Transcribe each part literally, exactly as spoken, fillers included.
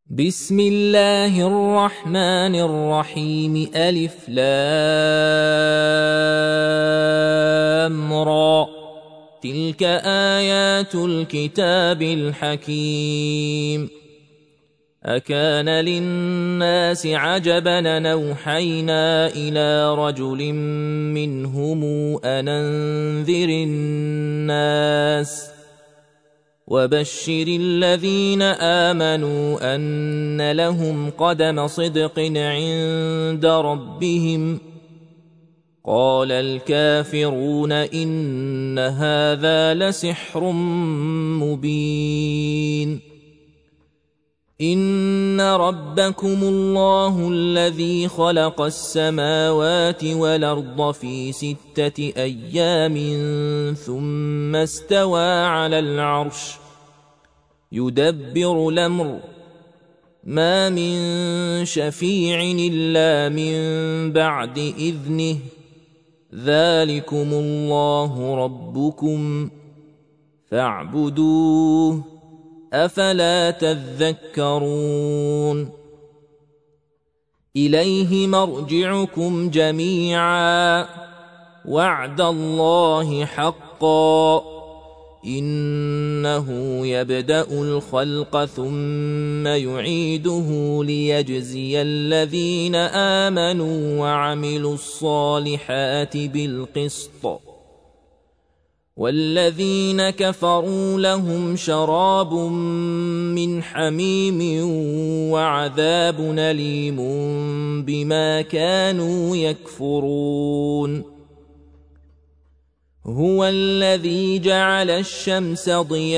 بسم الله الرحمن الرحيم ألف لام را تلك آيات الكتاب الحكيم أكان للناس عجبا أن أوحينا إلى رجل منهم أن أنذر الناس وبشر الذين آمنوا أن لهم قدم صدق عند ربهم قال الكافرون إن هذا لسحر مبين إن ربكم الله الذي خلق السماوات والأرض في ستة أيام ثم استوى على العرش يدبر الأمر ما من شفيع إلا من بعد إذنه ذلكم الله ربكم فاعبدوه أفلا تذكرون إليه مرجعكم جميعا وعد الله حقا إنه يبدأ الخلق ثم يعيده ليجزي الذين آمنوا وعملوا الصالحات بالقسط والذين كفروا لهم شراب من حميم وعذاب أليم بما كانوا يكفرون هو الذي جعل الشمس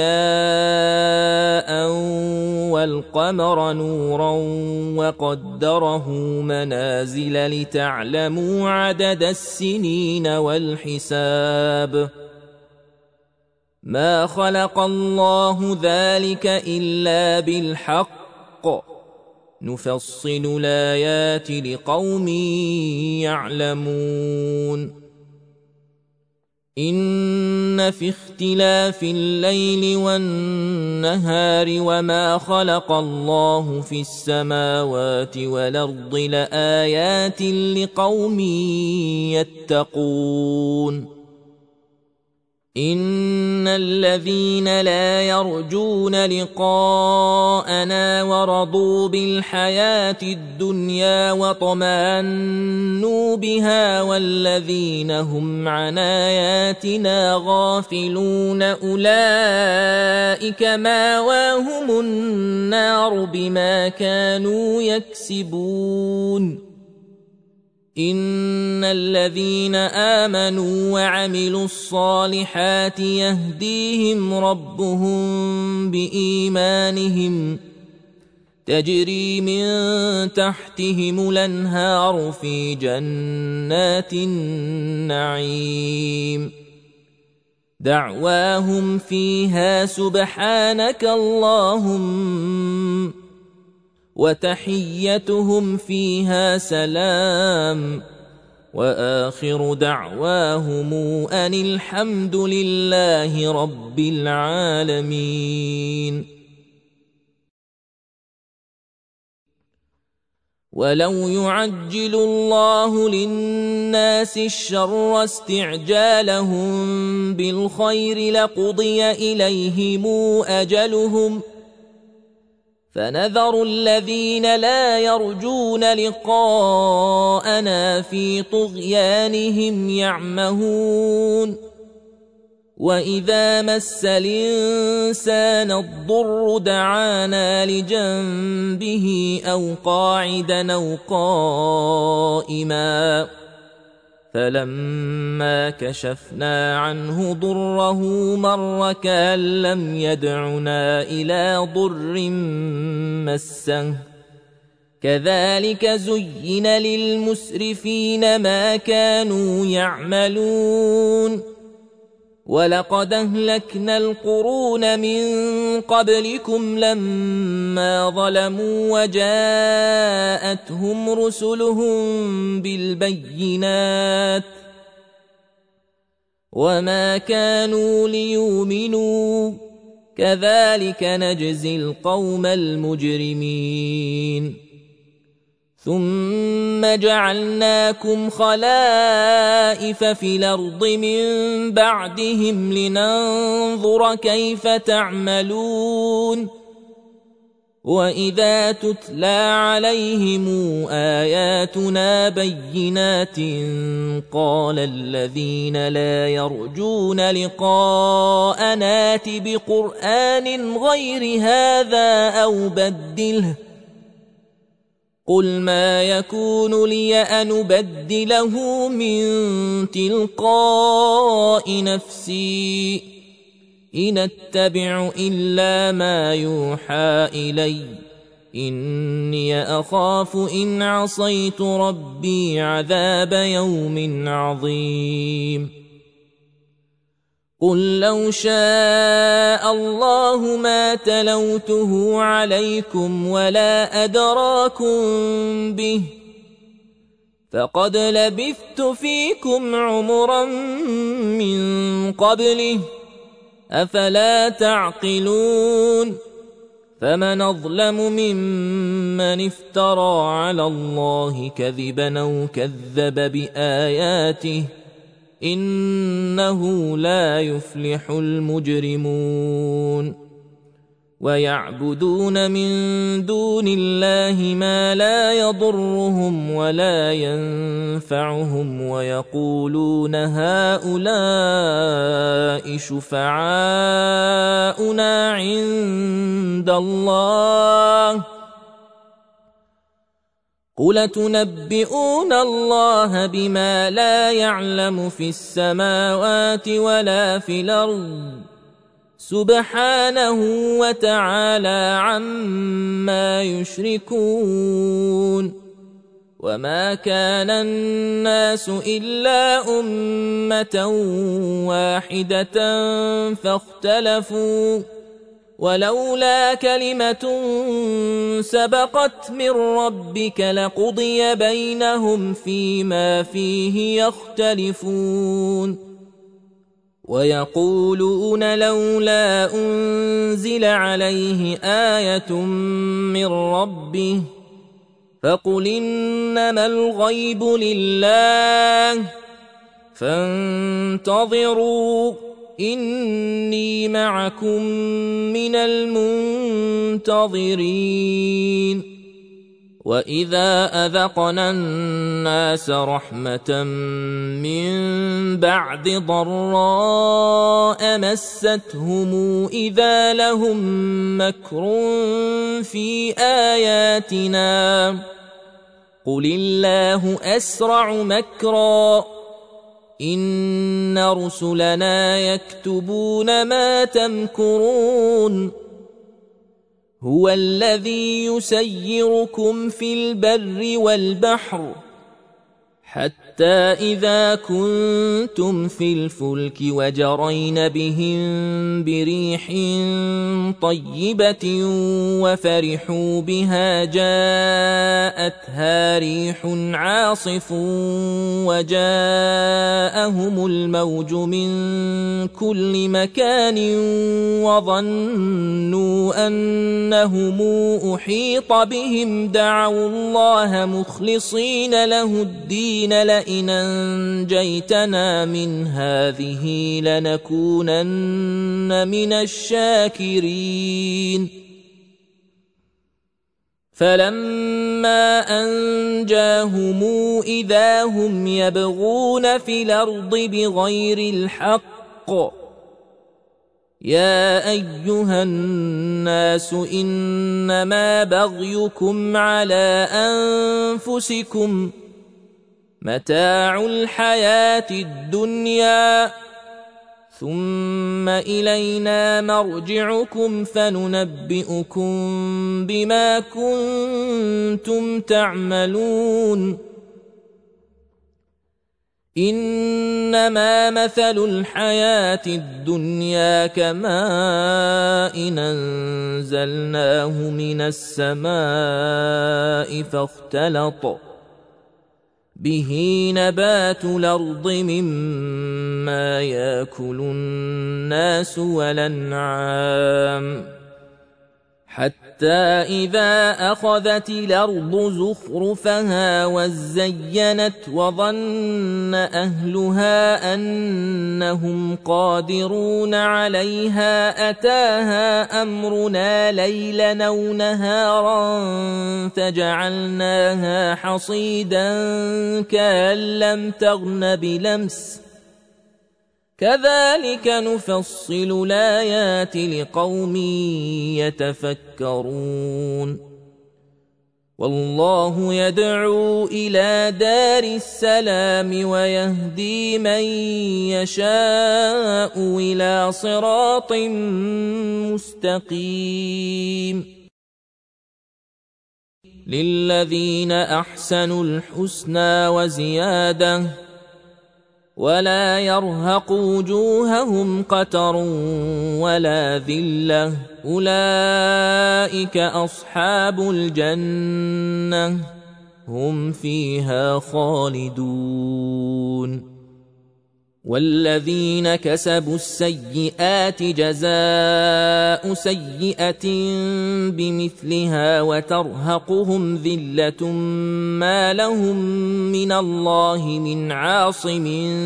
ضياء والقمر نورا وقدره منازل لتعلموا عدد السنين والحساب ما خلق الله ذلك إلا بالحق نفصل الآيات لقوم يعلمون إن في اختلاف الليل والنهار وما خلق الله في السماوات والأرض لآيات لقوم يتقون إن الذين لا يرجون لقاءنا ورضوا بالحياة الدنيا وطمأنوا بها والذين هم عن آياتنا غافلون أولئك مأواهم النار بما كانوا يكسبون إن الذين آمنوا وعملوا الصالحات يهديهم ربهم بإيمانهم تجري من تحتهم الأنهار في جنات النعيم دعواهم فيها سبحانك اللهم وتحيتهم فيها سلام وآخر دعواهم أن الحمد لله رب العالمين ولو يعجل الله للناس الشر استعجالهم بالخير لقضي إليهم أجلهم فنذر الذين لا يرجون لقاءنا في طغيانهم يعمهون وإذا مس الإنسان الضر دعانا لجنبه أو قاعدا أو قائما فلما كشفنا عنه ضره مر كأن لم يدعنا إلى ضر مسه كذلك زين للمسرفين ما كانوا يعملون ولقد أهلكنا القرون من قبلكم لما ظلموا وجاءتهم رسلهم بالبينات وما كانوا ليؤمنوا كذلك نجزي القوم المجرمين ثم جعلناكم خلائف في الأرض من بعدهم لننظر كيف تعملون وإذا تتلى عليهم آياتنا بينات قال الذين لا يرجون لقاءنا ائت بقرآن غير هذا أو بدله قل ما يكون لي أن أبدله من تلقاء نفسي إن أتبع إلا ما يوحى إلي إني أخاف إن عصيت ربي عذاب يوم عظيم قل لو شاء الله ما تلوته عليكم ولا أدراكم به فقد لبثت فيكم عمرا من قبله أفلا تعقلون فمن أظلم ممن افترى على الله كذبا أو كذب بآياته إنه لا يفلح المجرمون ويعبدون من دون الله ما لا يضرهم ولا ينفعهم ويقولون هؤلاء شفعاؤنا عند الله قل تنبئون الله بما لا يعلم في السماوات ولا في الأرض سبحانه وتعالى عما يشركون وما كان الناس إلا أمة واحدة فاختلفوا ولولا كلمة سبقت من ربك لقضي بينهم فيما فيه يختلفون ويقولون لولا أنزل عليه آية من ربه فقل إنما الغيب لله فانتظروا إني معكم من المنتظرين وإذا أذقنا الناس رحمة من بعد ضراء مستهم إذا لهم مكر في آياتنا قل الله أسرع مكرا إن رسلنا يكتبون ما تمكرون هو الذي يسيركم في البر والبحر حتى إذا كنتم في الفلك وجرين بهم بريح طيبة وفرحوا بها جاءتها ريح عاصف وجاءهم الموج من كل مكان وظنوا أنهم أحيط بهم دعوا الله مخلصين له الدين لئن أنجيتنا من هذه لنكونن من الشاكرين فلما أنجاهم إذا هم يبغون في الأرض بغير الحق يا أيها الناس إنما بغيكم على أنفسكم متاع الحياة الدنيا ثم إلينا مرجعكم فننبئكم بما كنتم تعملون إنما مثل الحياة الدنيا كماء أنزلناه من السماء فاختلط به نبات الأرض مما يأكل الناس والأنعام حتى إذا أخذت الأرض زخرفها وزينت وظن أهلها أنهم قادرون عليها أتاها أمرنا ليلا أو نهارا فجعلناها حصيدا كأن لم تغن بلمس كذلك نفصل الآيات لقوم يتفكرون والله يدعو إلى دار السلام ويهدي من يشاء إلى صراط مستقيم للذين أحسنوا الحسنى وزيادة ولا يرهق وجوههم قتر ولا ذلة أولئك أصحاب الجنة هم فيها خالدون والذين كسبوا السيئات جزاء سيئة بمثلها وترهقهم ذلة ما لهم من الله من عاصم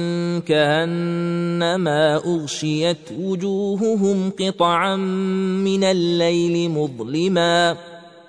كأنما أغشيت وجوههم قطعا من الليل مظلما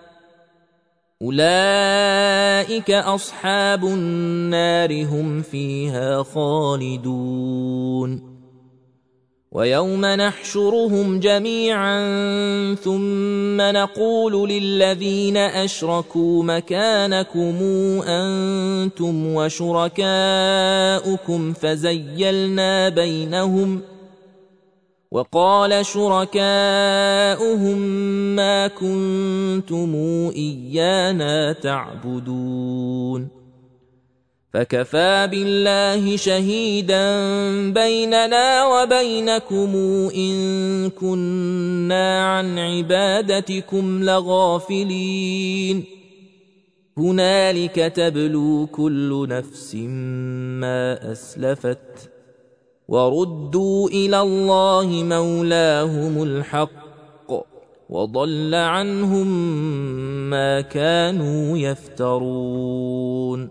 أولئك أصحاب النار هم فيها خالدون ويوم نحشرهم جميعا ثم نقول للذين أشركوا مكانكم أنتم وشركاؤكم فزيلنا بينهم وقال شركاؤهم ما كنتم إيانا تعبدون فكفى بالله شهيدا بيننا وبينكم إن كنا عن عبادتكم لغافلين هنالك تبلو كل نفس ما أسلفت وردوا إلى الله مولاهم الحق وضل عنهم ما كانوا يفترون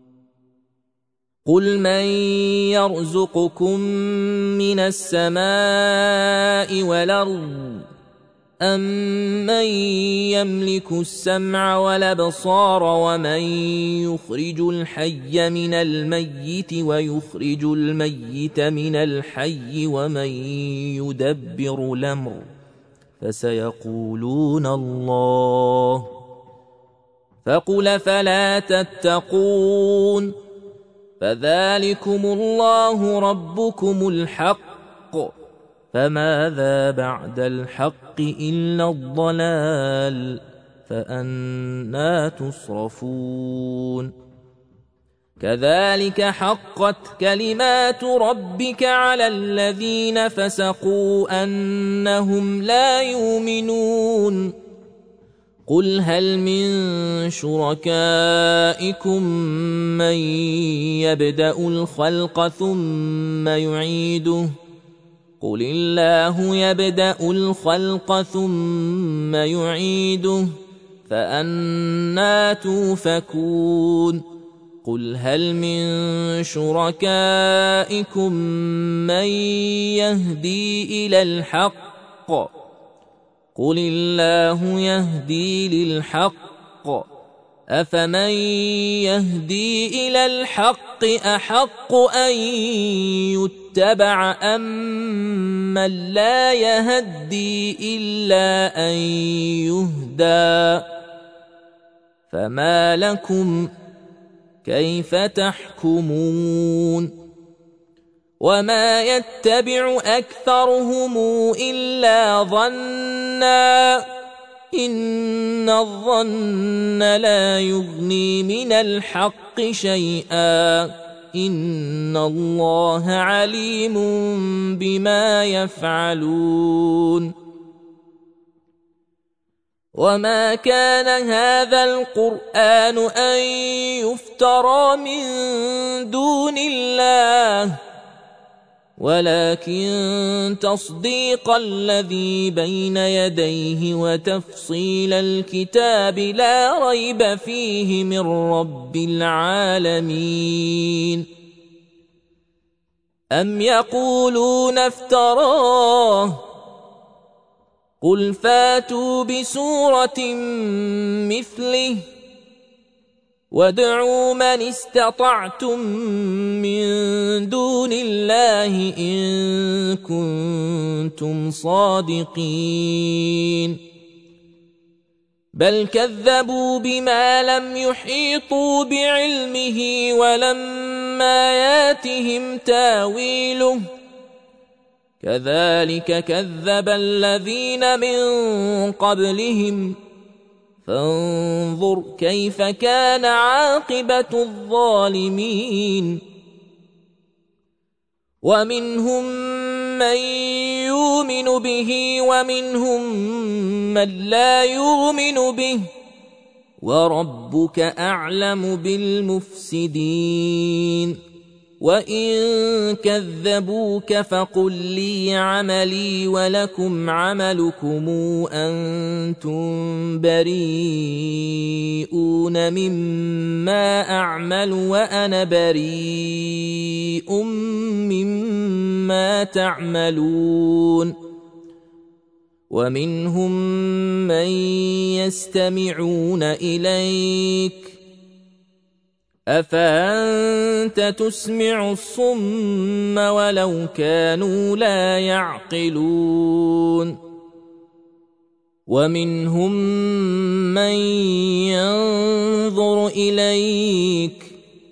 قل من يرزقكم من السماء والأرض أمن يملك السمع والأبصار ومن يخرج الحي من الميت ويخرج الميت من الحي ومن يدبر الأمر فسيقولون الله فقل فلا تتقون فذلكم الله ربكم الحق فماذا بعد الحق إلا الضلال فأنى تصرفون كذلك حقت كلمات ربك على الذين فسقوا أنهم لا يؤمنون قل هل من شركائكم من يبدأ الخلق ثم يعيده قل الله يبدأ الخلق ثم يعيده فأنى توفكون قل هل من شركائكم من يهدي إلى الحق قل الله يهدي للحق أفمن يهدي إلى الحق أحق أن يتبع أم من لا يهدي إلا أن يهدى فما لكم كيف تحكمون وما يتبع أكثرهم إلا ظنّا إن الظن لا يغني من الحق شيئا إن الله عليم بما يفعلون وما كان هذا القرآن أن يفترى من دون الله ولكن تصديق الذي بين يديه وتفصيل الكتاب لا ريب فيه من رب العالمين. أم يقولون افتراه قل فاتوا بسورة مثله وادعوا من استطعتم من دون الله إن كنتم صادقين بل كذبوا بما لم يحيطوا بعلمه ولما ياتهم تاويله كذلك كذب الذين من قبلهم فانظر كيف كان عاقبة الظالمين. ومنهم من يؤمن به ومنهم من لا يؤمن به وربك أعلم بالمفسدين. وإن كذبوك فقل لي عملي ولكم عملكم أنتم بريئون مما أعمل وأنا بريء مما تعملون. ومنهم من يستمعون إليك أفأنت تسمع الصم ولو كانوا لا يعقلون. ومنهم من ينظر إليك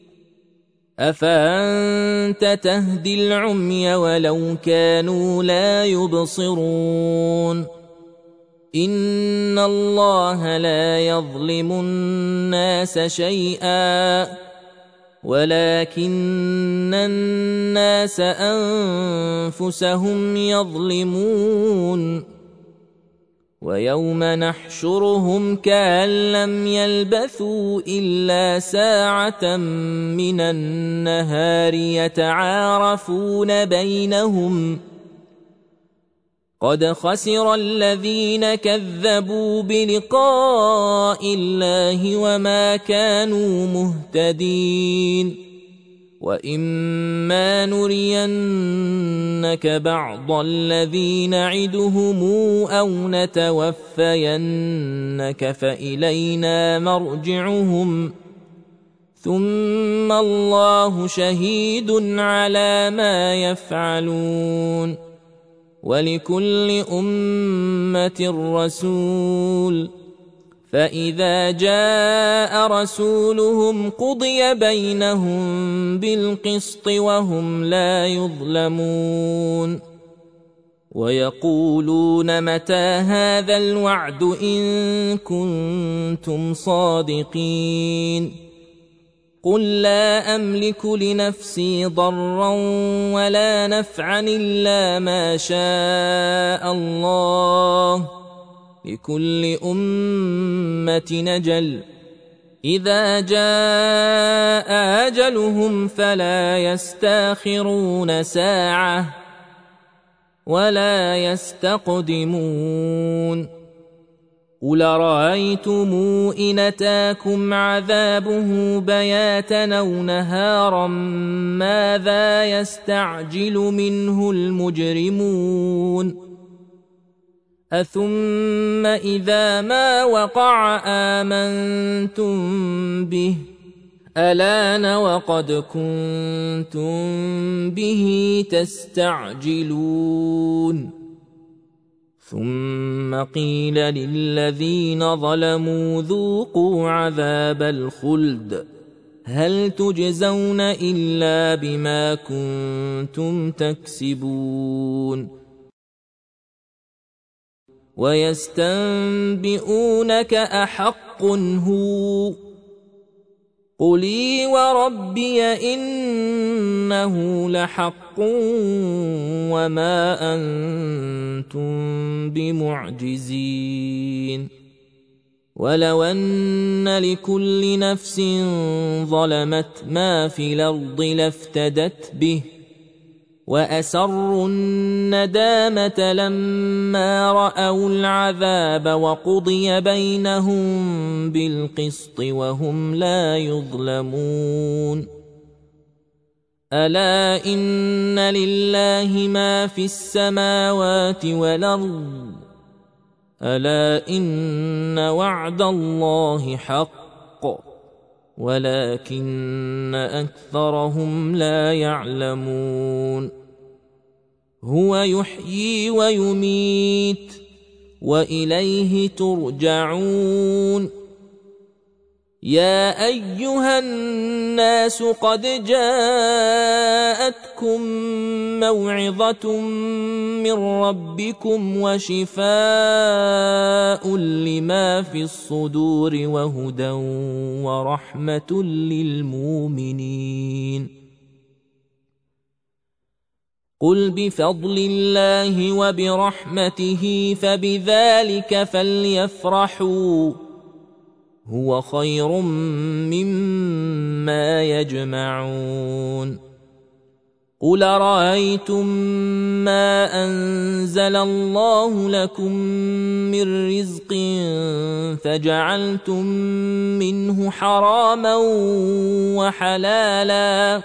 أفأنت تهدي العمي ولو كانوا لا يبصرون. إن الله لا يظلم الناس شيئا ولكن الناس أنفسهم يظلمون. ويوم نحشرهم كأن لم يلبثوا إلا ساعة من النهار يتعارفون بينهم قد خسر الذين كذبوا بلقاء الله وما كانوا مهتدين. وإما نرينك بعض الذي نعدهم أو نتوفينك فإلينا مرجعهم ثم الله شهيد على ما يفعلون. ولكل أمة رسول فإذا جاء رسولهم قضي بينهم بالقسط وهم لا يظلمون. ويقولون متى هذا الوعد إن كنتم صادقين قل لا أملك لنفسي ضرا ولا نفعا إلا ما شاء الله لكل أمة أجل إذا جاء أجلهم فلا يستأخرون ساعة ولا يستقدمون. قل رأيتم إن أتاكم عذابه بياتا أو نهارا ماذا يستعجل منه المجرمون أثم إذا ما وقع آمنتم به ألان وقد كنتم به تستعجلون. ثم قيل للذين ظلموا ذوقوا عذاب الخلد هل تجزون إلا بما كنتم تكسبون. ويستنبئونك أحق هو قل إي وربي إنه لحق وما أنتم بمعجزين. ولو أن لكل نفس ظلمت ما في الأرض لافتدت به وأسروا الندامة لما رأوا العذاب وقضي بينهم بالقسط وهم لا يظلمون ألا إن لله ما في السماوات والأرض ألا إن وعد الله حق ولكن أكثرهم لا يعلمون هو يحيي ويميت وإليه ترجعون يا أيها الناس قد جاءتكم موعظة من ربكم وشفاء لما في الصدور وهدى ورحمة للمؤمنين قل بفضل الله وبرحمته فبذلك فليفرحوا هو خير مما يجمعون قل رأيتم ما أنزل الله لكم من رزق فجعلتم منه حراما وحلالا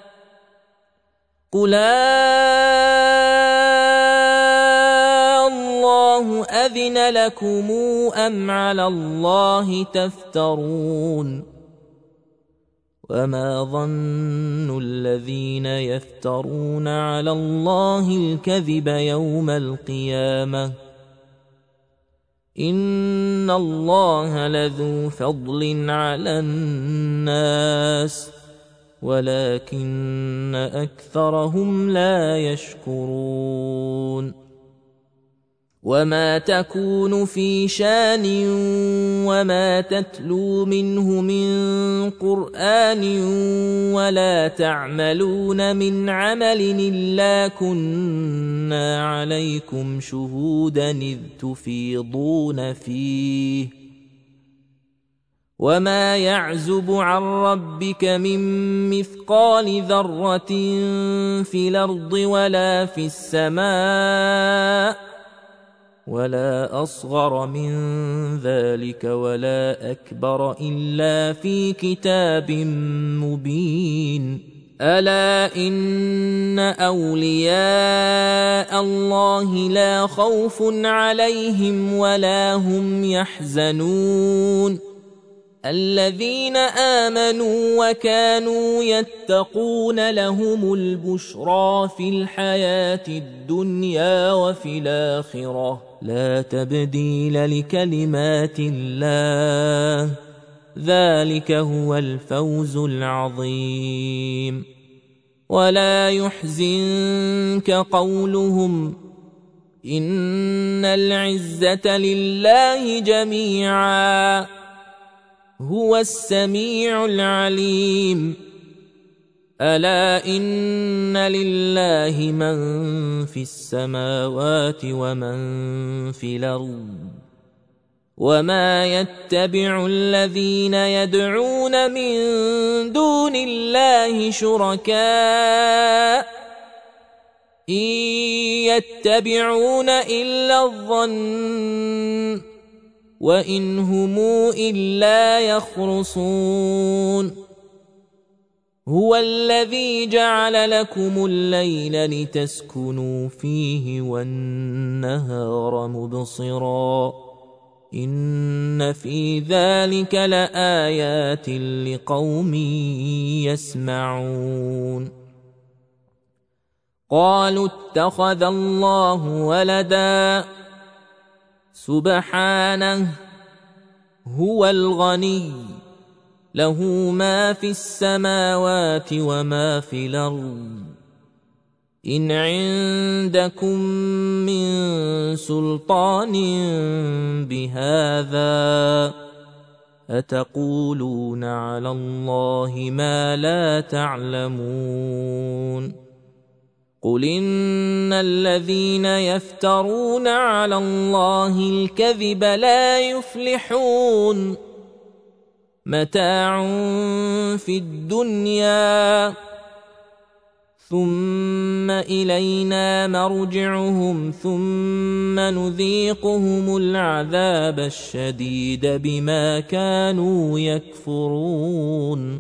قل الله أذن لكم أم على الله تفترون وما ظن الذين يفترون على الله الكذب يوم القيامة إن الله لذو فضل على الناس ولكن أكثرهم لا يشكرون وما تكون في شان وما تتلو منه من قرآن ولا تعملون من عمل إلا كنا عليكم شهودا إذ تفيضون فيه وما يعزب عن ربك من مثقال ذرة في الأرض ولا في السماء ولا أصغر من ذلك ولا أكبر إلا في كتاب مبين ألا إن أولياء الله لا خوف عليهم ولا هم يحزنون الذين آمنوا وكانوا يتقون لهم البشرى في الحياة الدنيا وفي الآخرة لا تبديل لكلمات الله ذلك هو الفوز العظيم ولا يحزنك قولهم إن العزة لله جميعا هو السميع العليم ألا إن لله من في السماوات ومن في الأرض وما يتبع الذين يدعون من دون الله شركاء إن يتبعون إلا الظن وإن هم إلا يخرصون هو الذي جعل لكم الليل لتسكنوا فيه والنهار مبصرا إن في ذلك لآيات لقوم يسمعون قالوا اتخذ الله ولدا سبحانه هو الغني له ما في السماوات وما في الأرض إن عندكم من سلطان بهذا أتقولون على الله ما لا تعلمون قل إن الذين يفترون على الله الكذب لا يفلحون متاع في الدنيا ثم إلينا مرجعهم ثم نذيقهم العذاب الشديد بما كانوا يكفرون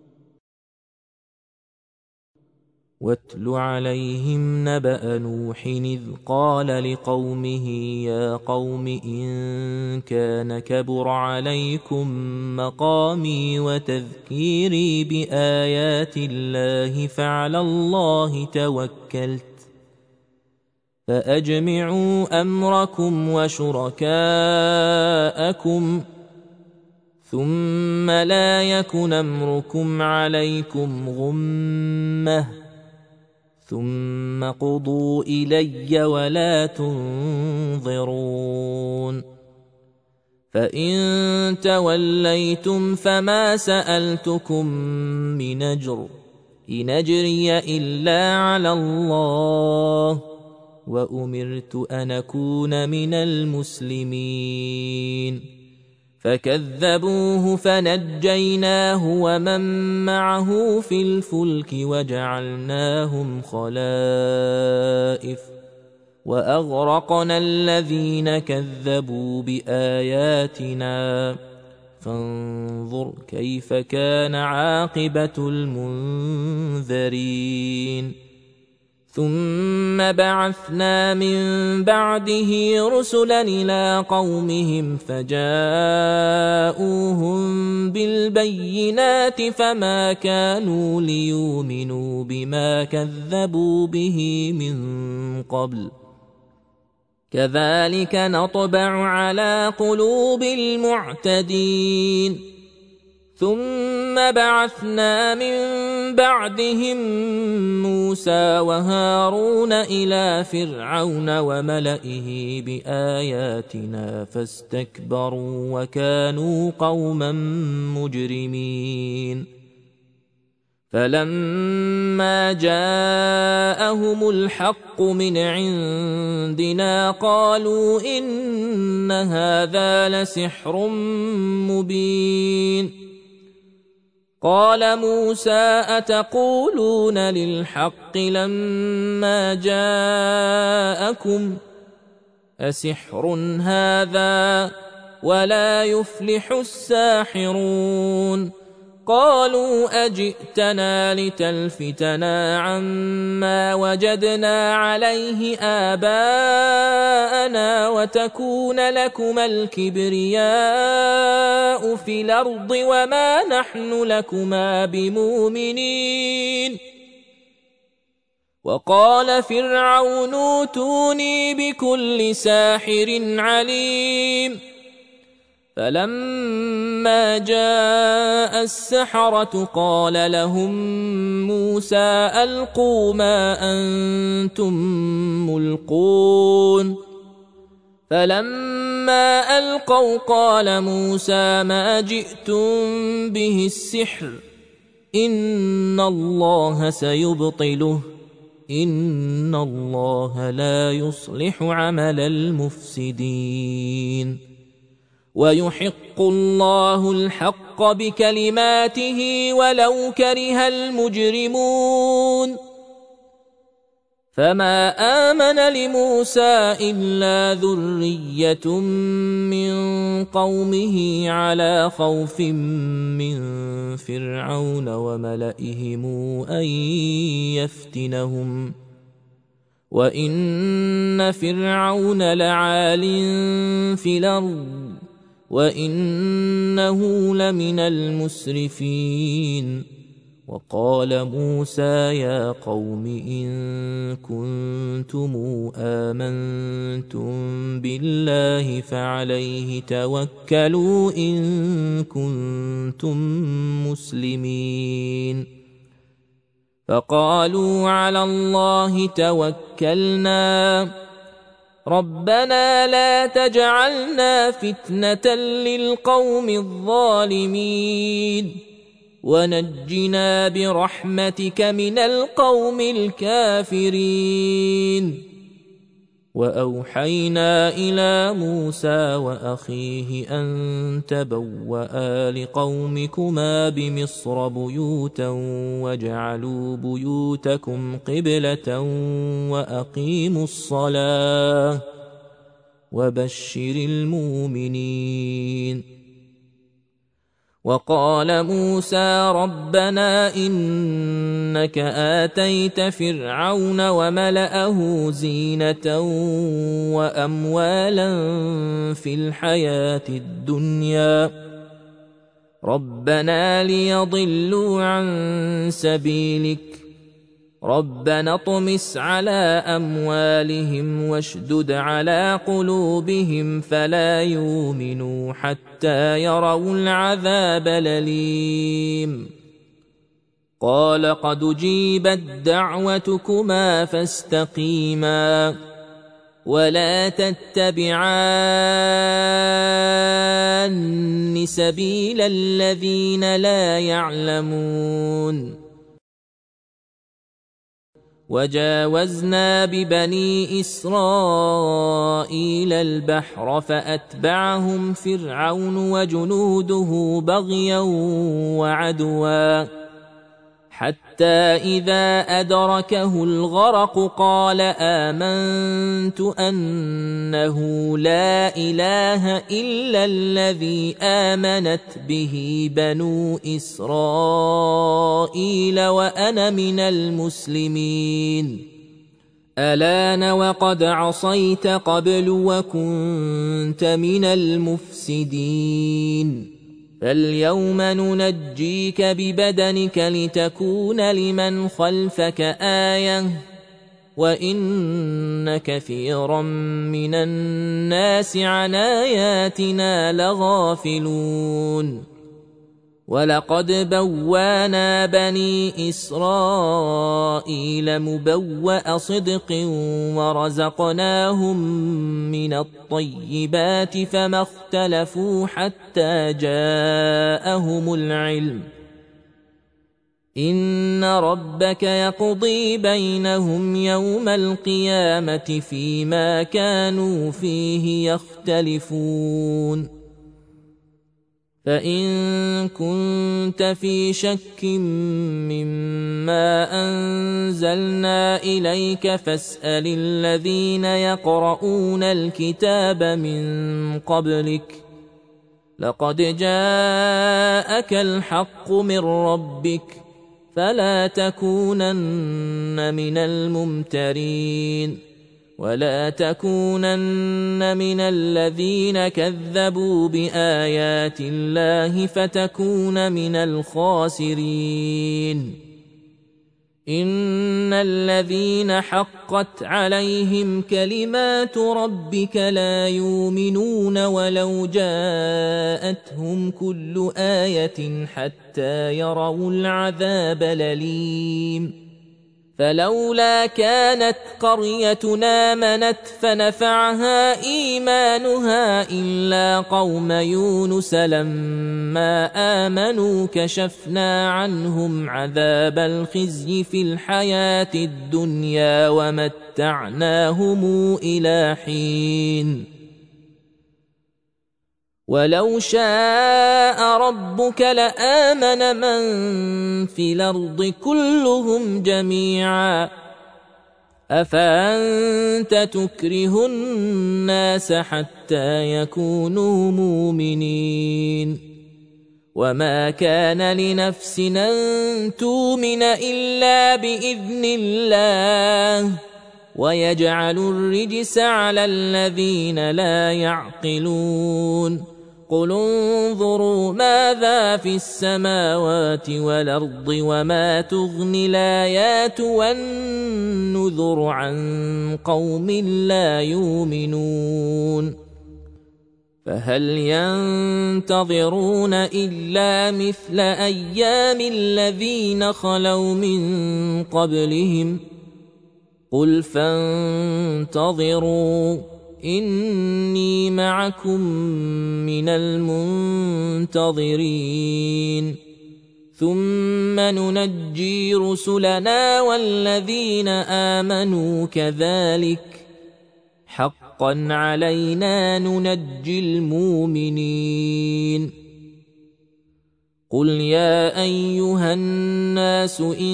واتل عليهم نبأ نوح إذ قال لقومه يا قوم إن كان كبر عليكم مقامي وتذكيري بآيات الله فعلى الله توكلت فأجمعوا أمركم وشركاءكم ثم لا يكن أمركم عليكم غمة ثم قضوا إلي ولا تنظرون فإن توليتم فما سألتكم من أجر إن أجري إلا على الله وأمرت أن أكون من المسلمين فكذبوه فنجيناه ومن معه في الفلك وجعلناهم خلائف وأغرقنا الذين كذبوا بآياتنا فانظر كيف كان عاقبة المنذرين ثم بعثنا من بعده رسلا إلى قومهم فجاءوهم بالبينات فما كانوا ليؤمنوا بما كذبوا به من قبل كذلك نطبع على قلوب المعتدين ثم بعثنا من بعدهم موسى وهارون إلى فرعون وملئه بآياتنا فاستكبروا وكانوا قوما مجرمين فلما جاءهم الحق من عندنا قالوا إن هذا لسحر مبين قال موسى أتقولون للحق لما جاءكم أسحر هذا ولا يفلح الساحرون قالوا أجئتنا لتلفتنا عما وجدنا عليه آباءنا وتكون لكما الكبرياء في الأرض وما نحن لكما بمؤمنين وقال فرعون ائتوني بكل ساحر عليم فلما جاء السحرة قال لهم موسى ألقوا ما أنتم ملقون فلما ألقوا قال موسى ما جئتم به السحر إن الله سيبطله إن الله لا يصلح عمل المفسدين ويحق الله الحق بكلماته ولو كره المجرمون فما آمن لموسى إلا ذرية من قومه على خوف من فرعون وملئهم أن يفتنهم وإن فرعون لعال في الأرض وإنه لمن المسرفين وقال موسى يا قوم إن كنتم آمنتم بالله فعليه توكلوا إن كنتم مسلمين فقالوا على الله توكلنا ربنا لا تجعلنا فتنة للقوم الظالمين ونجنا برحمتك من القوم الكافرين. وأوحينا إلى موسى وأخيه أن تبوأ لقومكما بمصر بيوتا واجعلوا بيوتكم قبلة وأقيموا الصلاة وبشر المؤمنين. وقال موسى ربنا إنك آتيت فرعون وملأه زينة وأموالا في الحياة الدنيا ربنا ليضلوا عن سبيلك ربنا اطمس على أموالهم واشدد على قلوبهم فلا يؤمنوا حتى يروا العذاب الأليم. قال قد أجيبت دعوتكما فاستقيما ولا تتبعان سبيل الذين لا يعلمون. وجاوزنا ببني إسرائيل البحر فأتبعهم فرعون وجنوده بغيا وعدوا حتى إذا أدركه الغرق قال آمنت أنه لا إله إلا الذي آمنت به بنو إسرائيل وأنا من المسلمين. الآن وقد عصيت قبل وكنت من المفسدين فاليوم ننجيك ببدنك لتكون لمن خلفك آية وإن كثيرا من الناس عن آياتنا لغافلون. ولقد بوانا بني إسرائيل مبوأ صدق ورزقناهم من الطيبات فما اختلفوا حتى جاءهم العلم إن ربك يقضي بينهم يوم القيامة فيما كانوا فيه يختلفون. فإن كنت في شك مما أنزلنا إليك فاسأل الذين يقرؤون الكتاب من قبلك لقد جاءك الحق من ربك فلا تكونن من الممترين ولا تكونن من الذين كذبوا بآيات الله فتكون من الخاسرين. إن الذين حقت عليهم كلمات ربك لا يؤمنون ولو جاءتهم كل آية حتى يروا العذاب الأليم. فلولا كانت قريتنا آمنت فنفعها إيمانها إلا قوم يونس لما آمنوا كشفنا عنهم عذاب الخزي في الحياة الدنيا ومتعناهم إلى حين. ولو شاء ربك لآمن من في الأرض كلهم جميعا أفأنت تكره الناس حتى يكونوا مؤمنين. وما كان لنفس أن تؤمن إلا بإذن الله ويجعل الرجس على الذين لا يعقلون. قل انظروا ماذا في السماوات والأرض وما تغني الآيات والنذر عن قوم لا يؤمنون. فهل ينتظرون إلا مثل أيام الذين خلوا من قبلهم قل فانتظروا إني معكم من المنتظرين ثم ننجي رسلنا والذين آمنوا كذلك حقا علينا ننجي المؤمنين قل يا أيها الناس إن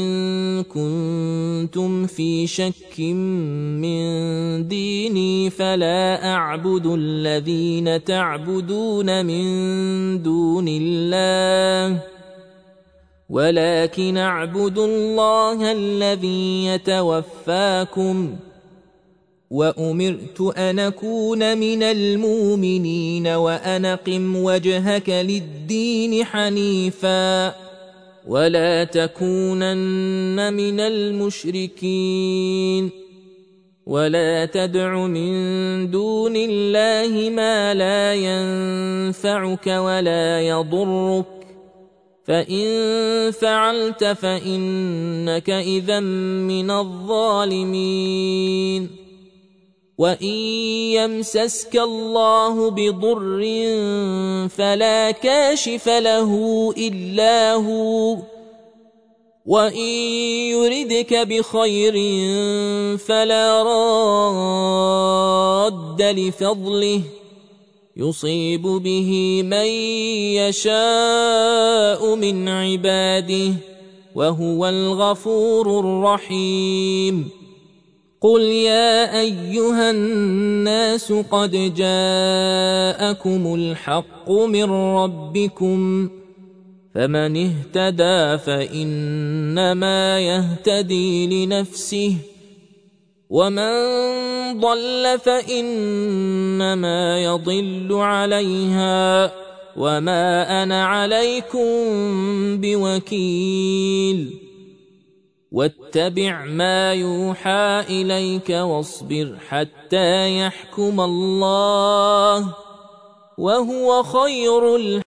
كنتم في شك من ديني فلا أعبد الذين تعبدون من دون الله ولكن أعبد الله الذي يتوفاكم وأمرت أن أكون من المؤمنين وأن أقم وجهك للدين حنيفا ولا تكونن من المشركين ولا تدع من دون الله ما لا ينفعك ولا يضرك فإن فعلت فإنك إذا من الظالمين وإن يمسسك الله بضر فلا كاشف له إلا هو وإن يردك بخير فلا راد لفضله يصيب به من يشاء من عباده وهو الغفور الرحيم قل يا أيها الناس قد جاءكم الحق من ربكم فمن اهتدى فإنما يهتدي لنفسه ومن ضل فإنما يضل عليها وما أنا عليكم بوكيل واتبع ما يوحى إليك واصبر حتى يحكم الله وهو خير الحكيم